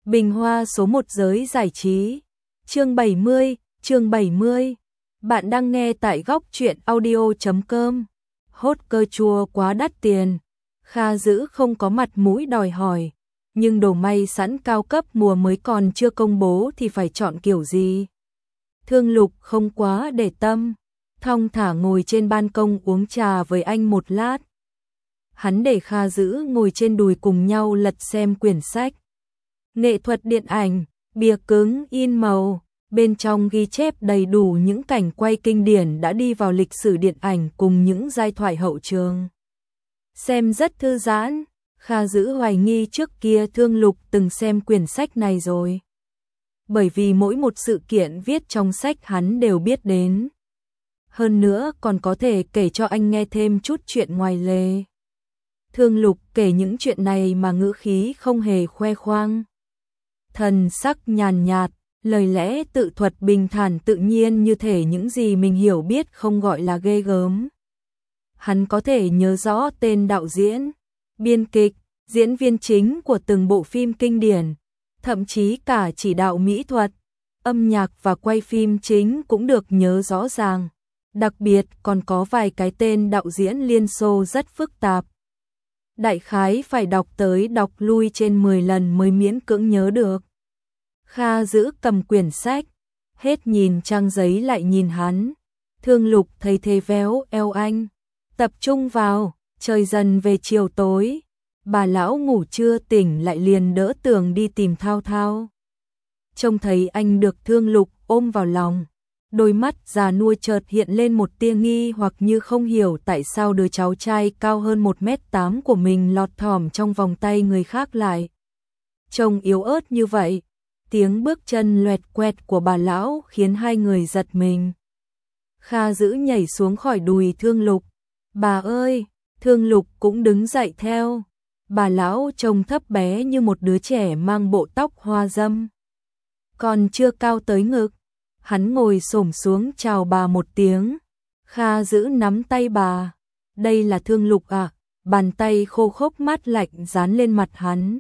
Bình hoa số 1 giới giải trí. Chương 70. Bạn đang nghe tại góc truyện audio.com. Hốt cơ chua quá đắt tiền. Kha Dữ không có mặt mũi đòi hỏi, nhưng đồ may sẵn cao cấp mùa mới còn chưa công bố thì phải chọn kiểu gì? Thương Lục không quá để tâm, thong thả ngồi trên ban công uống trà với anh một lát. Hắn để Kha Dữ ngồi trên đùi cùng nhau lật xem quyển sách. Nghệ thuật điện ảnh, bìa cứng in màu, bên trong ghi chép đầy đủ những cảnh quay kinh điển đã đi vào lịch sử điện ảnh cùng những giai thoại hậu trường. Xem rất thư giãn, Kha Dữ hoài nghi trước kia Thương Lục từng xem quyển sách này rồi. Bởi vì mỗi một sự kiện viết trong sách hắn đều biết đến. Hơn nữa còn có thể kể cho anh nghe thêm chút chuyện ngoài lề. Thương Lục kể những chuyện này mà ngữ khí không hề khoe khoang. Thần sắc nhàn nhạt, lời lẽ tự thuật bình thản tự nhiên như thể những gì mình hiểu biết không gọi là ghê gớm. Hắn có thể nhớ rõ tên đạo diễn, biên kịch, diễn viên chính của từng bộ phim kinh điển, thậm chí cả chỉ đạo mỹ thuật, âm nhạc và quay phim chính cũng được nhớ rõ ràng. Đặc biệt còn có vài cái tên đạo diễn Liên Xô rất phức tạp. Đại khái phải đọc tới đọc lui trên 10 lần mới miễn cưỡng nhớ được. Kha Dữ cầm quyển sách, hết nhìn trang giấy lại nhìn hắn. Thương Lục thấy thế véo eo anh. Tập trung vào, trời dần về chiều tối. Bà lão ngủ chưa tỉnh lại liền đỡ tường đi tìm Thao Thao. Trông thấy anh được Thương Lục ôm vào lòng, đôi mắt già nua chợt hiện lên một tia nghi hoặc như không hiểu tại sao đứa cháu trai cao hơn 1m8 của mình lọt thỏm trong vòng tay người khác lại. Trông yếu ớt như vậy, tiếng bước chân loẹt quẹt của bà lão khiến hai người giật mình. Kha Dữ nhảy xuống khỏi đùi Thương Lục. Bà ơi, Thương Lục cũng đứng dậy theo. Bà lão trông thấp bé như một đứa trẻ mang bộ tóc hoa dâm. Còn chưa cao tới ngực. Hắn ngồi xổm xuống chào bà một tiếng. Kha Dữ nắm tay bà. Đây là Thương Lục à? Bàn tay khô khốc mát lạnh dán lên mặt hắn.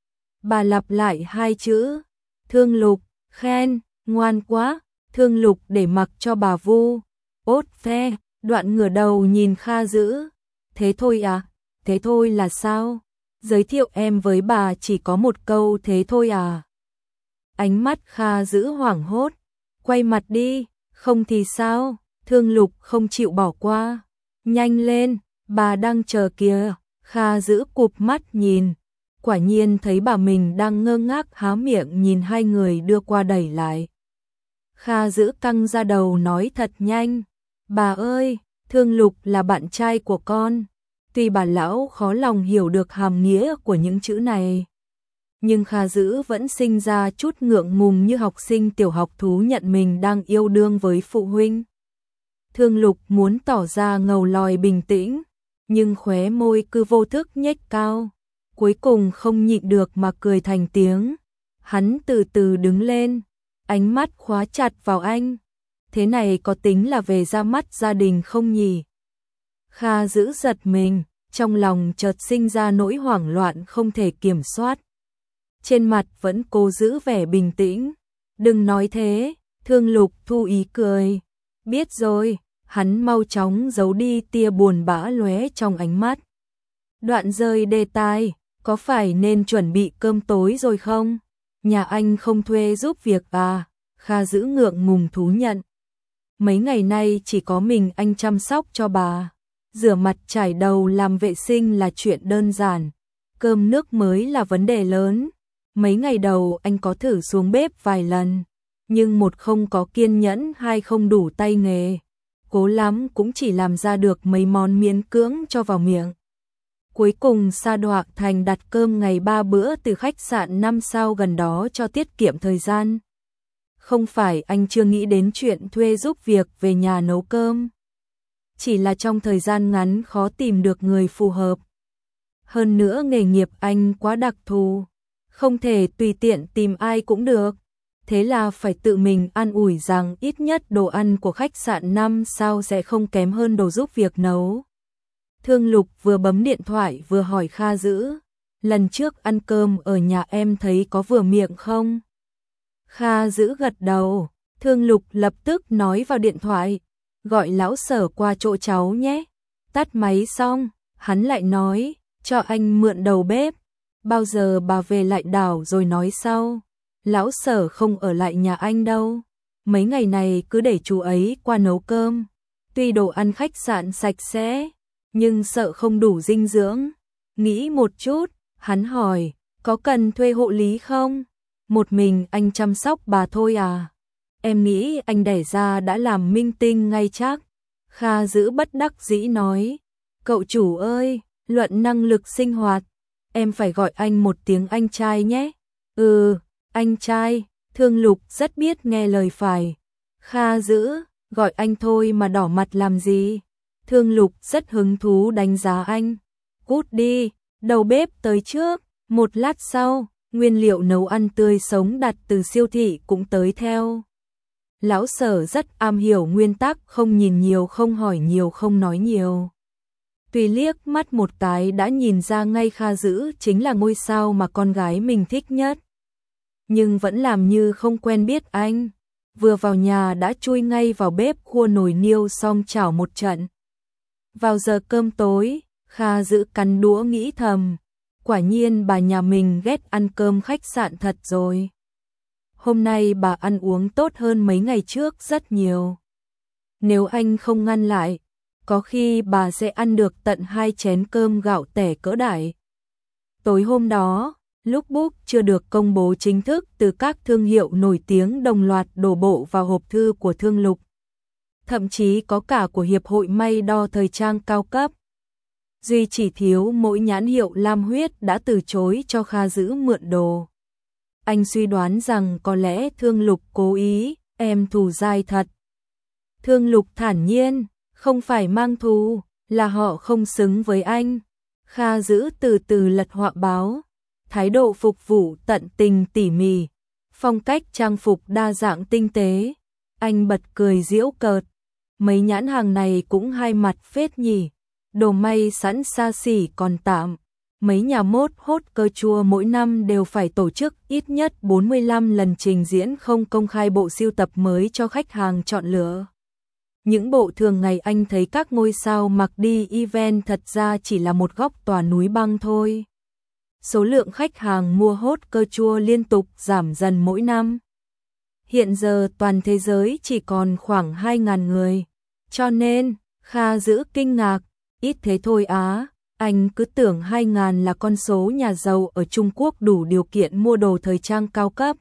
Bà lặp lại hai chữ. Thương Lục, khen, ngoan quá. Thương Lục để mặc cho bà vu. Ốt phe, đoạn ngửa đầu nhìn Kha Dữ. Thế thôi à? Thế thôi là sao? Giới thiệu em với bà chỉ có một câu thế thôi à? Ánh mắt Kha Dữ hoảng hốt. Quay mặt đi, không thì sao? Thương Lục không chịu bỏ qua. Nhanh lên, bà đang chờ kìa. Kha Dữ cụp mắt nhìn. Quả nhiên thấy bà mình đang ngơ ngác há miệng nhìn hai người đưa qua đẩy lại. Kha Dữ căng ra đầu nói thật nhanh. Bà ơi, Thương Lục là bạn trai của con. Tuy bà lão khó lòng hiểu được hàm nghĩa của những chữ này, nhưng Kha Dữ vẫn sinh ra chút ngượng ngùng như học sinh tiểu học thú nhận mình đang yêu đương với phụ huynh. Thương Lục muốn tỏ ra ngầu lòi bình tĩnh, nhưng khóe môi cứ vô thức nhếch cao. Cuối cùng không nhịn được mà cười thành tiếng. Hắn từ từ đứng lên, ánh mắt khóa chặt vào anh. Thế này có tính là về ra mắt gia đình không nhỉ? Kha Dữ giật mình, trong lòng chợt sinh ra nỗi hoảng loạn không thể kiểm soát. Trên mặt vẫn cố giữ vẻ bình tĩnh. Đừng nói thế, Thương Lục thu ý cười. Biết rồi, hắn mau chóng giấu đi tia buồn bã lóe trong ánh mắt. Đoạn rơi đề tài, có phải nên chuẩn bị cơm tối rồi không? Nhà anh không thuê giúp việc à? Kha Dữ ngượng ngùng thú nhận. Mấy ngày nay chỉ có mình anh chăm sóc cho bà. Rửa mặt chải đầu làm vệ sinh là chuyện đơn giản. Cơm nước mới là vấn đề lớn. Mấy ngày đầu anh có thử xuống bếp vài lần. Nhưng một không có kiên nhẫn, hai không đủ tay nghề. Cố lắm cũng chỉ làm ra được mấy món miễn cưỡng cho vào miệng. Cuối cùng sa đọa thành đặt cơm ngày 3 bữa từ khách sạn 5 sao gần đó cho tiết kiệm thời gian. Không phải anh chưa nghĩ đến chuyện thuê giúp việc về nhà nấu cơm. Chỉ là trong thời gian ngắn khó tìm được người phù hợp. Hơn nữa nghề nghiệp anh quá đặc thù, không thể tùy tiện tìm ai cũng được. Thế là phải tự mình an ủi rằng ít nhất đồ ăn của khách sạn 5 sao sẽ không kém hơn đồ giúp việc nấu. Thương Lục vừa bấm điện thoại vừa hỏi Kha Dữ. lần trước ăn cơm ở nhà em thấy có vừa miệng không? Kha Dữ gật đầu, Thương Lục lập tức nói vào điện thoại, gọi lão Sở qua chỗ cháu nhé. Tắt máy xong, hắn lại nói, cho anh mượn đầu bếp, bao giờ bà về lại đảo rồi nói sau. Lão Sở không ở lại nhà anh đâu, mấy ngày này cứ để chú ấy qua nấu cơm. Tuy đồ ăn khách sạn sạch sẽ, nhưng sợ không đủ dinh dưỡng. Nghĩ một chút, hắn hỏi, có cần thuê hộ lý không? Một mình anh chăm sóc bà thôi à? Em nghĩ anh đẻ ra đã làm minh tinh ngay chắc. Kha Dữ bất đắc dĩ nói, cậu chủ ơi, luận năng lực sinh hoạt, em phải gọi anh một tiếng anh trai nhé. Ừ, anh trai. Thương Lục rất biết nghe lời phải. Kha Dữ, gọi anh thôi mà đỏ mặt làm gì? Thương Lục rất hứng thú đánh giá anh. Cút đi, đầu bếp tới trước. Một lát sau, nguyên liệu nấu ăn tươi sống đặt từ siêu thị cũng tới theo. Lão Sở rất am hiểu nguyên tắc không nhìn nhiều, không hỏi nhiều, không nói nhiều. Tuy liếc mắt một cái đã nhìn ra ngay Kha Dữ chính là ngôi sao mà con gái mình thích nhất, nhưng vẫn làm như không quen biết anh. Vừa vào nhà đã chui ngay vào bếp khua nồi niêu xong chảo một trận. Vào giờ cơm tối, Kha Dữ cắn đũa nghĩ thầm, quả nhiên bà nhà mình ghét ăn cơm khách sạn thật rồi. Hôm nay bà ăn uống tốt hơn mấy ngày trước rất nhiều. Nếu anh không ngăn lại, có khi bà sẽ ăn được tận 2 chén cơm gạo tẻ cỡ đại. Tối hôm đó, lúc book chưa được công bố chính thức từ các thương hiệu nổi tiếng đồng loạt đổ bộ vào hộp thư của Thương Lục. Thậm chí có cả của Hiệp hội may đo thời trang cao cấp. Duy chỉ thiếu mỗi nhãn hiệu lam huyết đã từ chối cho Kha Dữ mượn đồ. Anh suy đoán rằng có lẽ Thương Lục cố ý, em thù dai thật. Thương Lục thản nhiên, không phải mang thù, là họ không xứng với anh. Kha Dữ từ từ lật họa báo, thái độ phục vụ tận tình tỉ mỉ, phong cách trang phục đa dạng tinh tế. Anh bật cười giễu cợt, mấy nhãn hàng này cũng hai mặt phết nhỉ, đồ may sẵn xa xỉ còn tạm. Mấy nhà mốt hot cơ chua mỗi năm đều phải tổ chức ít nhất 45 lần trình diễn không công khai bộ sưu tập mới cho khách hàng chọn lựa. Những bộ thường ngày anh thấy các ngôi sao mặc đi event thật ra chỉ là một góc tòa núi băng thôi. Số lượng khách hàng mua hot cơ chua liên tục giảm dần mỗi năm. Hiện giờ toàn thế giới chỉ còn khoảng 2.000 người. Cho nên, Kha Dữ kinh ngạc, ít thế thôi á. Anh cứ tưởng 2.000 là con số nhà giàu ở Trung Quốc đủ điều kiện mua đồ thời trang cao cấp.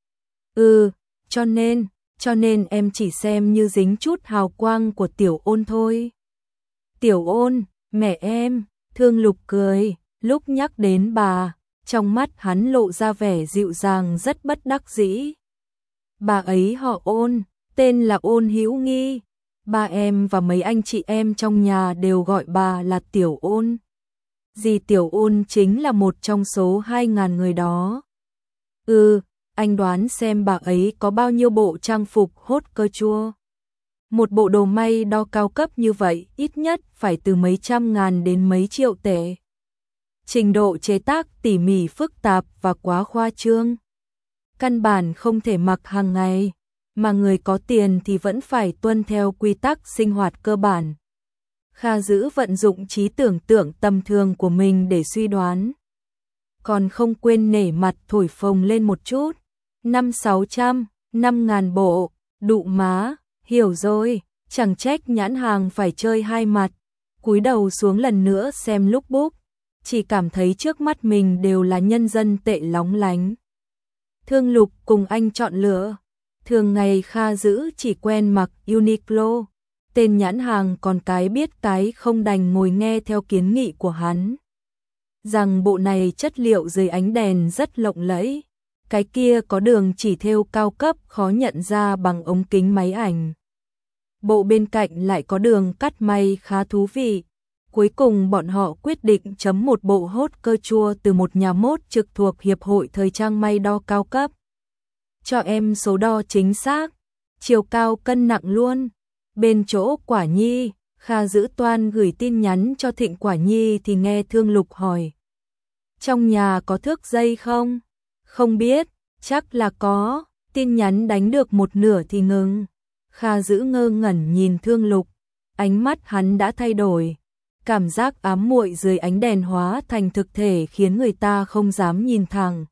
Cho nên em chỉ xem như dính chút hào quang của Tiểu Ôn thôi. Tiểu Ôn, mẹ em. Thương Lục cười, lúc nhắc đến bà, trong mắt hắn lộ ra vẻ dịu dàng rất bất đắc dĩ. Bà ấy họ Ôn, tên là Ôn Hữu Nghi. Ba em và mấy anh chị em trong nhà đều gọi bà là Tiểu Ôn. Dì Tiểu Ôn chính là một trong số 2.000 người đó. Anh đoán xem bà ấy có bao nhiêu bộ trang phục hot cơ chua. Một bộ đồ may đo cao cấp như vậy ít nhất phải từ mấy trăm ngàn đến mấy triệu tệ. Trình độ chế tác tỉ mỉ phức tạp và quá khoa trương. Căn bản không thể mặc hàng ngày, mà người có tiền thì vẫn phải tuân theo quy tắc sinh hoạt cơ bản. Kha Dữ vận dụng trí tưởng tượng tầm thường của mình để suy đoán. Còn không quên nể mặt thổi phồng lên một chút. 500-600, 5.000 bộ, đụ má, hiểu rồi, chẳng trách nhãn hàng phải chơi hai mặt. Cúi đầu xuống lần nữa xem lookbook, chỉ cảm thấy trước mắt mình đều là nhân dân tệ lóng lánh. Thương Lục cùng anh chọn lựa. Thường ngày Kha Dữ chỉ quen mặc Uniqlo, tên nhãn hàng còn cái biết cái không đành ngồi nghe theo kiến nghị của hắn. Rằng bộ này chất liệu dưới ánh đèn rất lộng lẫy, cái kia có đường chỉ thêu cao cấp khó nhận ra bằng ống kính máy ảnh. Bộ bên cạnh lại có đường cắt may khá thú vị. Cuối cùng bọn họ quyết định chấm một bộ hot cơ chua từ một nhà mốt trực thuộc Hiệp hội Thời trang may đo cao cấp. Cho em số đo chính xác, chiều cao cân nặng luôn. Bên chỗ Quả Nhi, Kha Dữ toan gửi tin nhắn cho Thịnh Quả Nhi thì nghe Thương Lục hỏi. Trong nhà có thước dây không? Không biết, chắc là có, tin nhắn đánh được một nửa thì ngừng. Kha Dữ ngơ ngẩn nhìn Thương Lục, ánh mắt hắn đã thay đổi. Cảm giác ám muội dưới ánh đèn hóa thành thực thể khiến người ta không dám nhìn thẳng.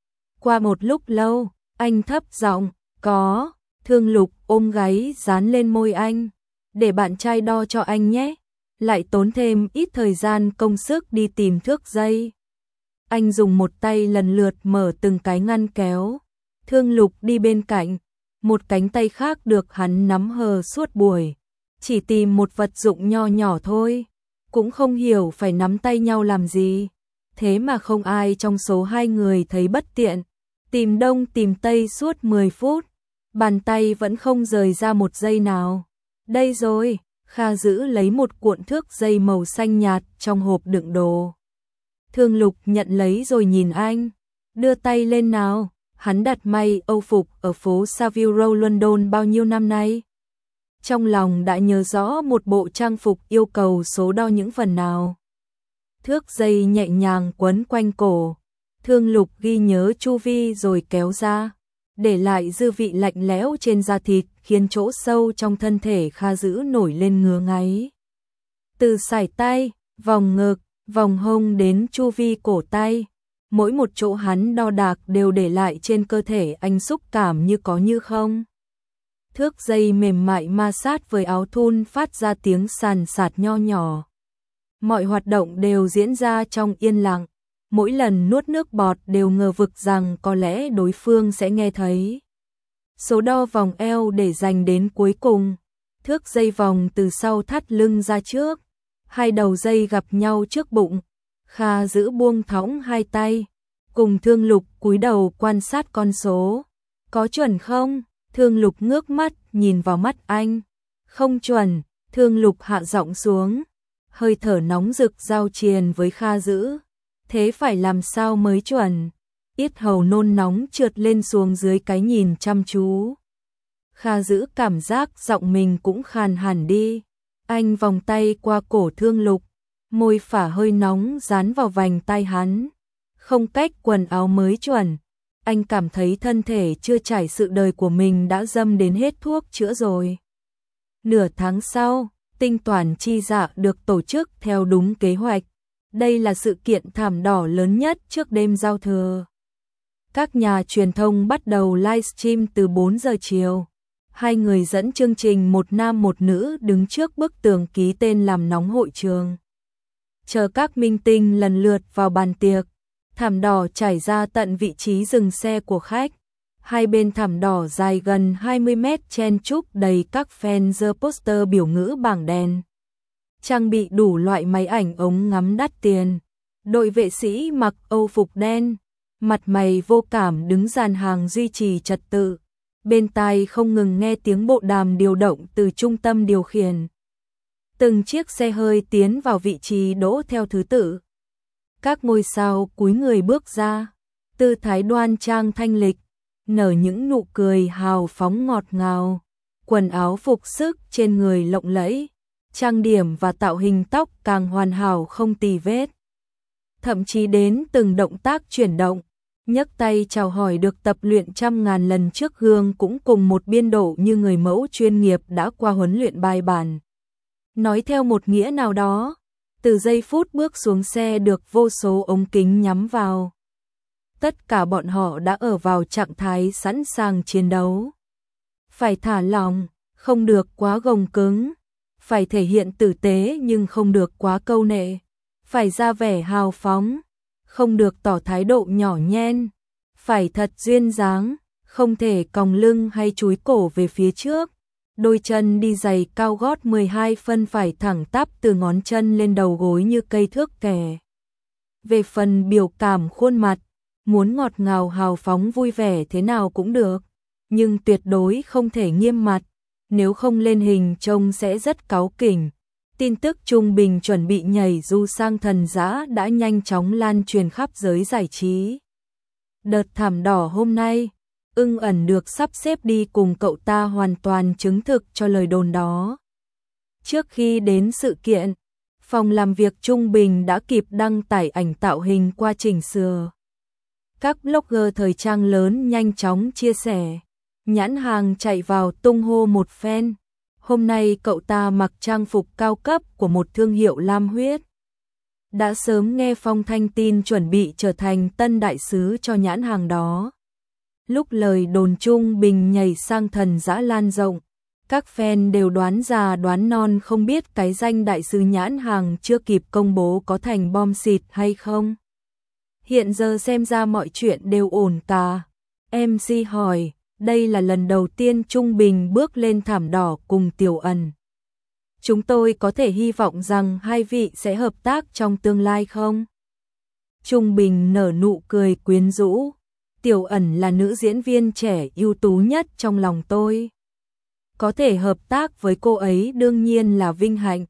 Qua một lúc lâu, anh thấp giọng, có. Thương Lục ôm gáy dán lên môi anh. Để bạn trai đo cho anh nhé. Lại tốn thêm ít thời gian công sức đi tìm thước dây. Anh dùng một tay lần lượt mở từng cái ngăn kéo. Thương Lục đi bên cạnh. Một cánh tay khác được hắn nắm hờ suốt buổi. Chỉ tìm một vật dụng nho nhỏ thôi. Cũng không hiểu phải nắm tay nhau làm gì. Thế mà không ai trong số hai người thấy bất tiện. Tìm đông tìm tây suốt 10 phút. Bàn tay vẫn không rời ra một giây nào. Đây rồi, Kha Dữ lấy một cuộn thước dây màu xanh nhạt trong hộp đựng đồ. Thương Lục nhận lấy rồi nhìn anh. Đưa tay lên nào. Hắn đặt may Âu phục ở phố Savile Row London bao nhiêu năm nay. Trong lòng đã nhớ rõ một bộ trang phục yêu cầu số đo những phần nào. Thước dây nhẹ nhàng quấn quanh cổ. Thương Lục ghi nhớ chu vi rồi kéo ra. Để lại dư vị lạnh lẽo trên da thịt khiến chỗ sâu trong thân thể Kha Dữ nổi lên ngứa ngáy. Từ sải tay, vòng ngực, vòng hông đến chu vi cổ tay. Mỗi một chỗ hắn đo đạc đều để lại trên cơ thể anh xúc cảm như có như không. Thước dây mềm mại ma sát với áo thun phát ra tiếng sàn sạt nho nhỏ. Mọi hoạt động đều diễn ra trong yên lặng. Mỗi lần nuốt nước bọt đều ngờ vực rằng có lẽ đối phương sẽ nghe thấy. Số đo vòng eo để dành đến cuối cùng. Thước dây vòng từ sau thắt lưng ra trước. Hai đầu dây gặp nhau trước bụng. Kha Dữ buông thõng hai tay. Cùng Thương Lục cúi đầu quan sát con số. Có chuẩn không? Thương Lục ngước mắt nhìn vào mắt anh. Không chuẩn. Thương Lục hạ giọng xuống. Hơi thở nóng rực giao triền với Kha Dữ. Thế phải làm sao mới chuẩn? Yết hầu nôn nóng trượt lên xuống dưới cái nhìn chăm chú. Kha Dữ cảm giác giọng mình cũng khàn hẳn đi. Anh vòng tay qua cổ Thương Lục. Môi phả hơi nóng dán vào vành tai hắn. Không cách quần áo mới chuẩn. Anh cảm thấy thân thể chưa trải sự đời của mình đã dâm đến hết thuốc chữa rồi. Nửa tháng sau, tinh toán chi dạ được tổ chức theo đúng kế hoạch. Đây là sự kiện thảm đỏ lớn nhất trước đêm giao thừa. Các nhà truyền thông bắt đầu livestream từ 4 giờ chiều. Hai người dẫn chương trình một nam một nữ đứng trước bức tường ký tên làm nóng hội trường. Chờ các minh tinh lần lượt vào bàn tiệc. Thảm đỏ trải ra tận vị trí dừng xe của khách. Hai bên thảm đỏ dài gần 20 mét chen chúc đầy các fan giơ poster biểu ngữ bảng đèn. Trang bị đủ loại máy ảnh ống ngắm đắt tiền. Đội vệ sĩ mặc Âu phục đen, mặt mày vô cảm đứng dàn hàng duy trì trật tự. Bên tai không ngừng nghe tiếng bộ đàm điều động từ trung tâm điều khiển. Từng chiếc xe hơi tiến vào vị trí đỗ theo thứ tự. Các ngôi sao cúi người bước ra, tư thái đoan trang thanh lịch, nở những nụ cười hào phóng ngọt ngào. Quần áo phục sức trên người lộng lẫy, trang điểm và tạo hình tóc càng hoàn hảo không tì vết. Thậm chí đến từng động tác chuyển động, nhấc tay chào hỏi được tập luyện trăm ngàn lần trước gương cũng cùng một biên độ như người mẫu chuyên nghiệp đã qua huấn luyện bài bản. Nói theo một nghĩa nào đó, từ giây phút bước xuống xe được vô số ống kính nhắm vào. Tất cả bọn họ đã ở vào trạng thái sẵn sàng chiến đấu. Phải thả lỏng, không được quá gồng cứng. Phải thể hiện tử tế nhưng không được quá câu nệ. Phải ra vẻ hào phóng, không được tỏ thái độ nhỏ nhen. Phải thật duyên dáng, không thể còng lưng hay chúi cổ về phía trước. Đôi chân đi giày cao gót 12 phân phải thẳng tắp từ ngón chân lên đầu gối như cây thước kẻ. Về phần biểu cảm khuôn mặt, muốn ngọt ngào hào phóng vui vẻ thế nào cũng được, nhưng tuyệt đối không thể nghiêm mặt, nếu không lên hình trông sẽ rất cáu kỉnh. Tin tức Trung Bình chuẩn bị nhảy dù sang thần dã đã nhanh chóng lan truyền khắp giới giải trí. Đợt thảm đỏ hôm nay, Ưng Ẩn được sắp xếp đi cùng cậu ta hoàn toàn chứng thực cho lời đồn đó. Trước khi đến sự kiện, Phòng làm việc Trung Bình đã kịp đăng tải ảnh tạo hình qua chỉnh sửa. Các blogger thời trang lớn nhanh chóng chia sẻ. Nhãn hàng chạy vào tung hô một phen. Hôm nay cậu ta mặc trang phục cao cấp của một thương hiệu lam huyết. Đã sớm nghe phong thanh tin chuẩn bị trở thành tân đại sứ cho nhãn hàng đó. Lúc lời đồn Trung Bình nhảy sang thần dã lan rộng, các fan đều đoán già đoán non không biết cái danh đại sứ nhãn hàng chưa kịp công bố có thành bom xịt hay không. Hiện giờ xem ra mọi chuyện đều ổn cả. MC hỏi, đây là lần đầu tiên Trung Bình bước lên thảm đỏ cùng Tiểu Ẩn. Chúng tôi có thể hy vọng rằng hai vị sẽ hợp tác trong tương lai không? Trung Bình nở nụ cười quyến rũ. Tiểu Ẩn là nữ diễn viên trẻ ưu tú nhất trong lòng tôi. Có thể hợp tác với cô ấy đương nhiên là vinh hạnh.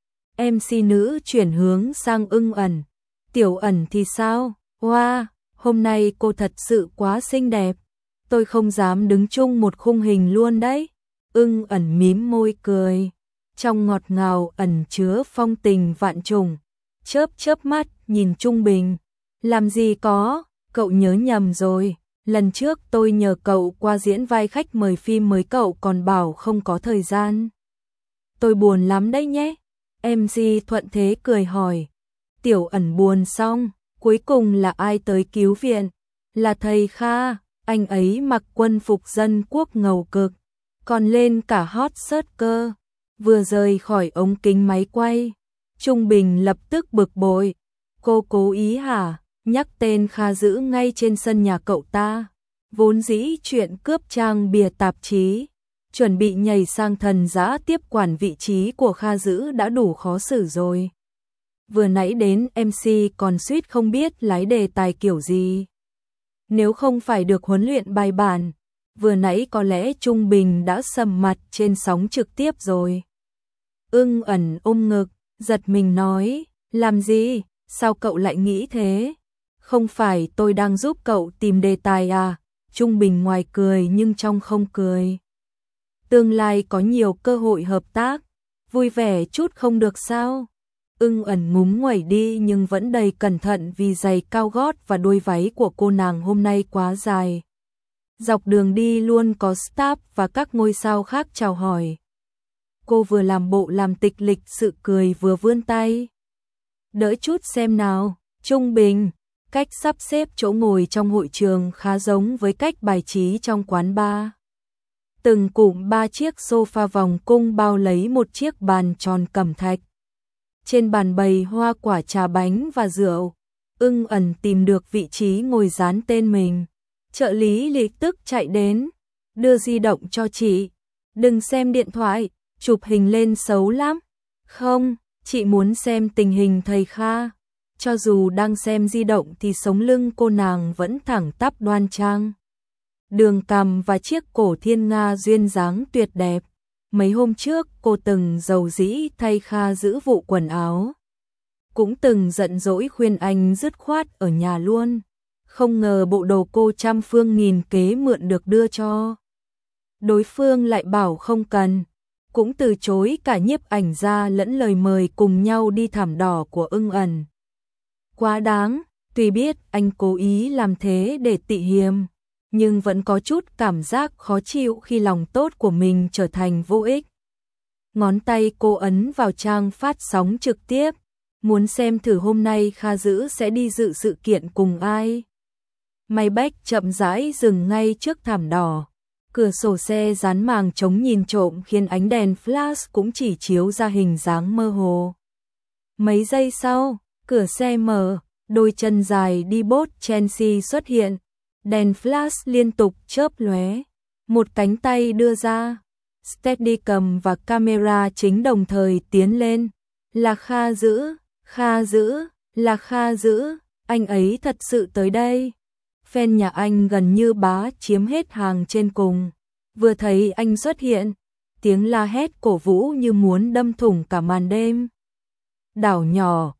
MC nữ chuyển hướng sang Ưng Ẩn. Tiểu Ẩn thì sao? Wow, hôm nay cô thật sự quá xinh đẹp. Tôi không dám đứng chung một khung hình luôn đấy. Ưng Ẩn mím môi cười. Trong ngọt ngào ẩn chứa phong tình vạn trùng. Chớp chớp mắt nhìn Trung Bình. Làm gì có, cậu nhớ nhầm rồi. Lần trước tôi nhờ cậu qua diễn vai khách mời phim mới cậu còn bảo không có thời gian. Tôi buồn lắm đấy nhé. MC thuận thế cười hỏi. Tiểu Ẩn buồn xong, cuối cùng là ai tới cứu viện? Là thầy Kha, anh ấy mặc quân phục dân quốc ngầu cực, còn lên cả hot search cơ. Vừa rời khỏi ống kính máy quay, Trung Bình lập tức bực bội. Cô cố ý hả? Nhắc tên Kha Dữ ngay trên sân nhà cậu ta. Vốn dĩ chuyện cướp trang bìa tạp chí, chuẩn bị nhảy sang thần dã tiếp quản vị trí của Kha Dữ đã đủ khó xử rồi. Vừa nãy đến MC còn suýt không biết lái đề tài kiểu gì. Nếu không phải được huấn luyện bài bản, vừa nãy có lẽ Trung Bình đã sầm mặt trên sóng trực tiếp rồi. Ưng Ẩn ôm ngực, giật mình nói, làm gì, sao cậu lại nghĩ thế? Không phải tôi đang giúp cậu tìm đề tài à? Trung Bình ngoài cười nhưng trong không cười. Tương lai có nhiều cơ hội hợp tác, vui vẻ chút không được sao? Ưng Ẩn ngúng nguẩy đi nhưng vẫn đầy cẩn thận vì giày cao gót và đôi váy của cô nàng hôm nay quá dài. Dọc đường đi luôn có staff và các ngôi sao khác chào hỏi. Cô vừa làm bộ làm tịch lịch sự cười vừa vươn tay. Đỡ chút xem nào, Trung Bình. Cách sắp xếp chỗ ngồi trong hội trường khá giống với cách bài trí trong quán bar. Từng cụm 3 chiếc sofa vòng cung bao lấy một chiếc bàn tròn cẩm thạch. Trên bàn bày hoa quả trà bánh và rượu. Ưng Ẩn tìm được vị trí ngồi dán tên mình. Trợ lý lập tức chạy đến. Đưa di động cho chị. Đừng xem điện thoại, chụp hình lên xấu lắm. Không, chị muốn xem tình hình thầy Kha. Cho dù đang xem di động thì sống lưng cô nàng vẫn thẳng tắp đoan trang. Đường cằm và chiếc cổ thiên nga duyên dáng tuyệt đẹp. Mấy hôm trước cô từng dầu dĩ thay Kha giữ vụ quần áo. Cũng từng giận dỗi khuyên anh dứt khoát ở nhà luôn. Không ngờ bộ đồ cô trăm phương nghìn kế mượn được đưa cho. Đối phương lại bảo không cần. Cũng từ chối cả nhiếp ảnh gia lẫn lời mời cùng nhau đi thảm đỏ của Ưng Ẩn. Quá đáng, tuy biết anh cố ý làm thế để tị hiềm, nhưng vẫn có chút cảm giác khó chịu khi lòng tốt của mình trở thành vô ích. Ngón tay cô ấn vào trang phát sóng trực tiếp, muốn xem thử hôm nay Kha Dữ sẽ đi dự sự kiện cùng ai. Maybach chậm rãi dừng ngay trước thảm đỏ. Cửa sổ xe dán màng chống nhìn trộm khiến ánh đèn flash cũng chỉ chiếu ra hình dáng mơ hồ. Mấy giây sau, cửa xe mở, đôi chân dài đi bốt Chelsea xuất hiện. Đèn flash liên tục chớp lóe. Một cánh tay đưa ra. Steadicam và camera chính đồng thời tiến lên. Là Kha Dữ, Kha Dữ, là Kha Dữ, anh ấy thật sự tới đây. Fan nhà anh gần như bá chiếm hết hàng trên cùng. Vừa thấy anh xuất hiện, tiếng la hét cổ vũ như muốn đâm thủng cả màn đêm. Đảo nhỏ,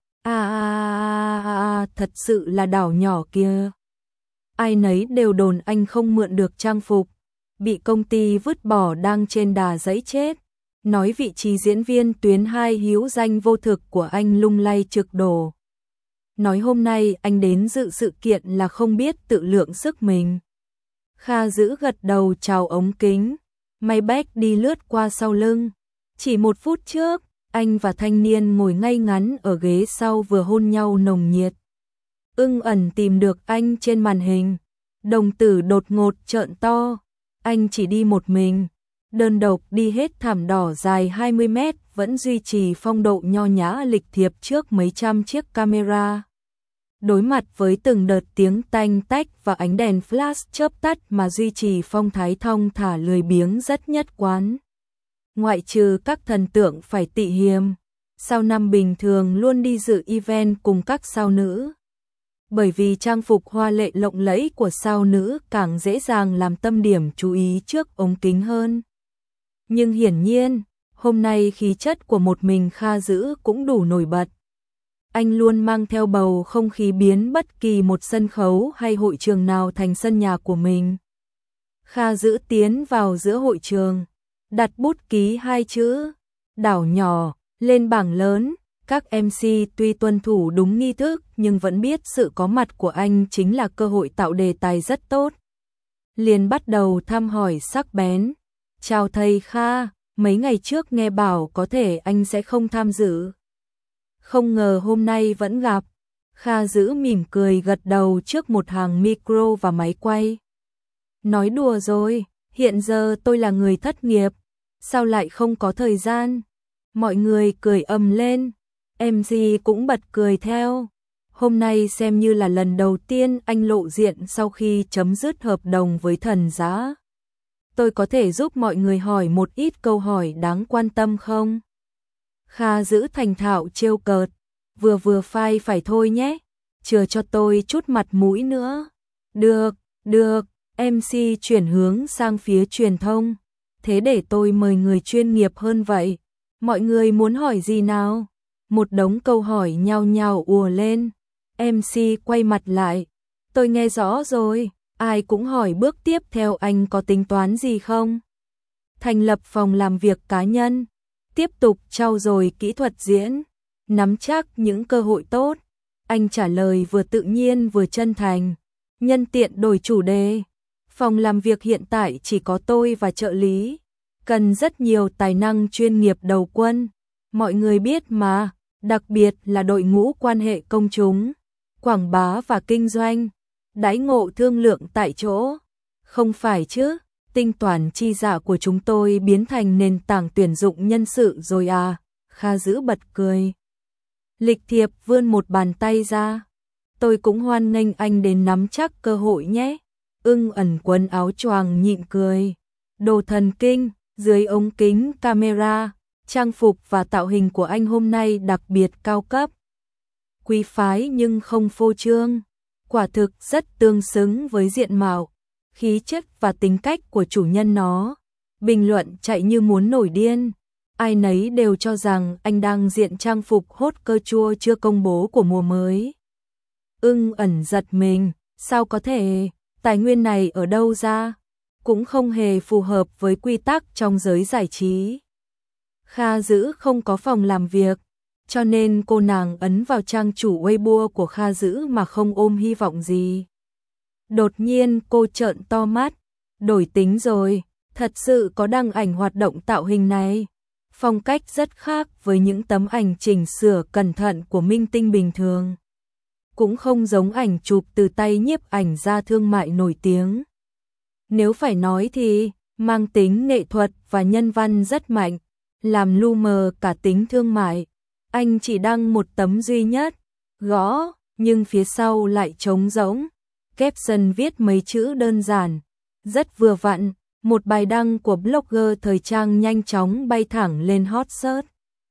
thật sự là đảo nhỏ kia. Ai nấy đều đồn anh không mượn được trang phục, bị công ty vứt bỏ đang trên đà giẫy chết. nói vị trí diễn viên tuyến 2 hữu danh vô thực của anh lung lay trực đổ. Nói hôm nay anh đến dự sự kiện là không biết tự lượng sức mình. Kha Dữ gật đầu chào ống kính, Maybach đi lướt qua sau lưng. Chỉ 1 phút trước, anh và thanh niên ngồi ngay ngắn ở ghế sau vừa hôn nhau nồng nhiệt. Ưng ẩn tìm được anh trên màn hình, đồng tử đột ngột trợn to, anh chỉ đi một mình, đơn độc đi hết thảm đỏ dài 20 mét, vẫn duy trì phong độ nho nhã lịch thiệp trước mấy trăm chiếc camera. Đối mặt với từng đợt tiếng tanh tách và ánh đèn flash chớp tắt mà duy trì phong thái thong thả lười biếng rất nhất quán. Ngoại trừ các thần tượng phải tị hiềm, sao năm bình thường luôn đi dự event cùng các sao nữ. Bởi vì trang phục hoa lệ lộng lẫy của sao nữ càng dễ dàng làm tâm điểm chú ý trước ống kính hơn. Nhưng hiển nhiên, hôm nay khí chất của một mình Kha Dữ cũng đủ nổi bật. Anh luôn mang theo bầu không khí biến bất kỳ một sân khấu hay hội trường nào thành sân nhà của mình. Kha Dữ tiến vào giữa hội trường, đặt bút ký 2 chữ, đảo nhỏ, lên bảng lớn. Các MC tuy tuân thủ đúng nghi thức nhưng vẫn biết sự có mặt của anh chính là cơ hội tạo đề tài rất tốt. Liền bắt đầu thăm hỏi sắc bén. Chào thầy Kha, mấy ngày trước nghe bảo có thể anh sẽ không tham dự. Không ngờ hôm nay vẫn gặp. Kha Dữ mỉm cười gật đầu trước một hàng micro và máy quay. Nói đùa rồi, hiện giờ tôi là người thất nghiệp, sao lại không có thời gian? Mọi người cười ầm lên. MC cũng bật cười theo. Hôm nay xem như là lần đầu tiên anh lộ diện sau khi chấm dứt hợp đồng với Thần Giá. Tôi có thể giúp mọi người hỏi một ít câu hỏi đáng quan tâm không? Kha Dữ thành thạo trêu cợt. Vừa phai phải thôi nhé. Chừa cho tôi chút mặt mũi nữa. Được. MC chuyển hướng sang phía truyền thông. Thế để tôi mời người chuyên nghiệp hơn vậy. Mọi người muốn hỏi gì nào? Một đống câu hỏi nhao nhao ùa lên. MC quay mặt lại. Tôi nghe rõ rồi, ai cũng hỏi bước tiếp theo anh có tính toán gì không? Thành lập phòng làm việc cá nhân, tiếp tục trau dồi kỹ thuật diễn, nắm chắc những cơ hội tốt. Anh trả lời vừa tự nhiên vừa chân thành. Nhân tiện đổi chủ đề. Phòng làm việc hiện tại chỉ có tôi và trợ lý. Cần rất nhiều tài năng chuyên nghiệp đầu quân. Mọi người biết mà. Đặc biệt là đội ngũ quan hệ công chúng, quảng bá và kinh doanh, đãi ngộ thương lượng tại chỗ. Không phải chứ, tinh toán chi giả của chúng tôi biến thành nền tảng tuyển dụng nhân sự rồi à? Kha Dữ bật cười. Lịch thiệp vươn một bàn tay ra. Tôi cũng hoan nghênh anh đến nắm chắc cơ hội nhé. Ưng ẩn quần áo choàng nhịn cười. Đồ thần kinh, dưới ống kính camera. Trang phục và tạo hình của anh hôm nay đặc biệt cao cấp. Quý phái nhưng không phô trương. Quả thực rất tương xứng với diện mạo, khí chất và tính cách của chủ nhân nó. Bình luận chạy như muốn nổi điên. Ai nấy đều cho rằng anh đang diện trang phục hot cơ chua chưa công bố của mùa mới. Ưng ẩn giật mình. Sao có thể? Tài nguyên này ở đâu ra? Cũng không hề phù hợp với quy tắc trong giới giải trí. Kha Dữ không có phòng làm việc, cho nên cô nàng ấn vào trang chủ Weibo của Kha Dữ mà không ôm hy vọng gì. Đột nhiên cô trợn to mắt, đổi tính rồi, thật sự có đăng ảnh hoạt động tạo hình này. Phong cách rất khác với những tấm ảnh chỉnh sửa cẩn thận của minh tinh bình thường. Cũng không giống ảnh chụp từ tay nhiếp ảnh gia thương mại nổi tiếng. Nếu phải nói thì, mang tính nghệ thuật và nhân văn rất mạnh. Làm lu mờ cả tính thương mại. Anh chỉ đăng một tấm duy nhất, gõ, nhưng phía sau lại trống rỗng. Caption viết mấy chữ đơn giản, rất vừa vặn. Một bài đăng của blogger thời trang nhanh chóng bay thẳng lên hot search.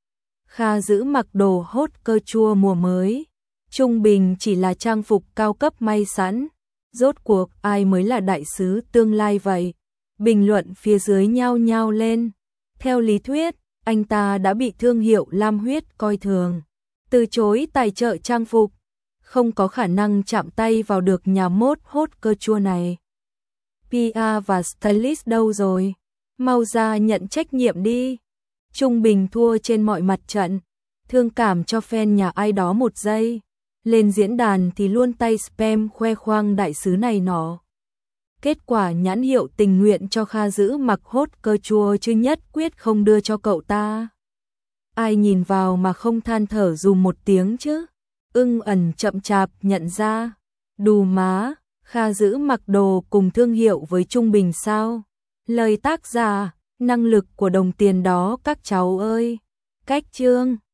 Kha Dữ mặc đồ hot cơ chua mùa mới. Trung bình chỉ là trang phục cao cấp may sẵn. Rốt cuộc ai mới là đại sứ tương lai vậy? Bình luận phía dưới nhao nhao lên. Theo lý thuyết, anh ta đã bị thương hiệu Lam Huyết coi thường, từ chối tài trợ trang phục, không có khả năng chạm tay vào được nhà mốt hot cơ chua này. PR và stylist đâu rồi? Mau ra nhận trách nhiệm đi. Trung Bình thua trên mọi mặt trận, thương cảm cho fan nhà ai đó một giây. Lên diễn đàn thì luôn tay spam khoe khoang đại sứ này nọ. Kết quả nhãn hiệu tình nguyện cho Kha giữ mặc hốt cơ chua chứ nhất quyết không đưa cho cậu ta. Ai nhìn vào mà không than thở dùm một tiếng chứ. Ưng ẩn chậm chạp nhận ra. Đù má, Kha giữ mặc đồ cùng thương hiệu với Trung Bình sao? Lời tác giả, năng lực của đồng tiền đó các cháu ơi. Cách chương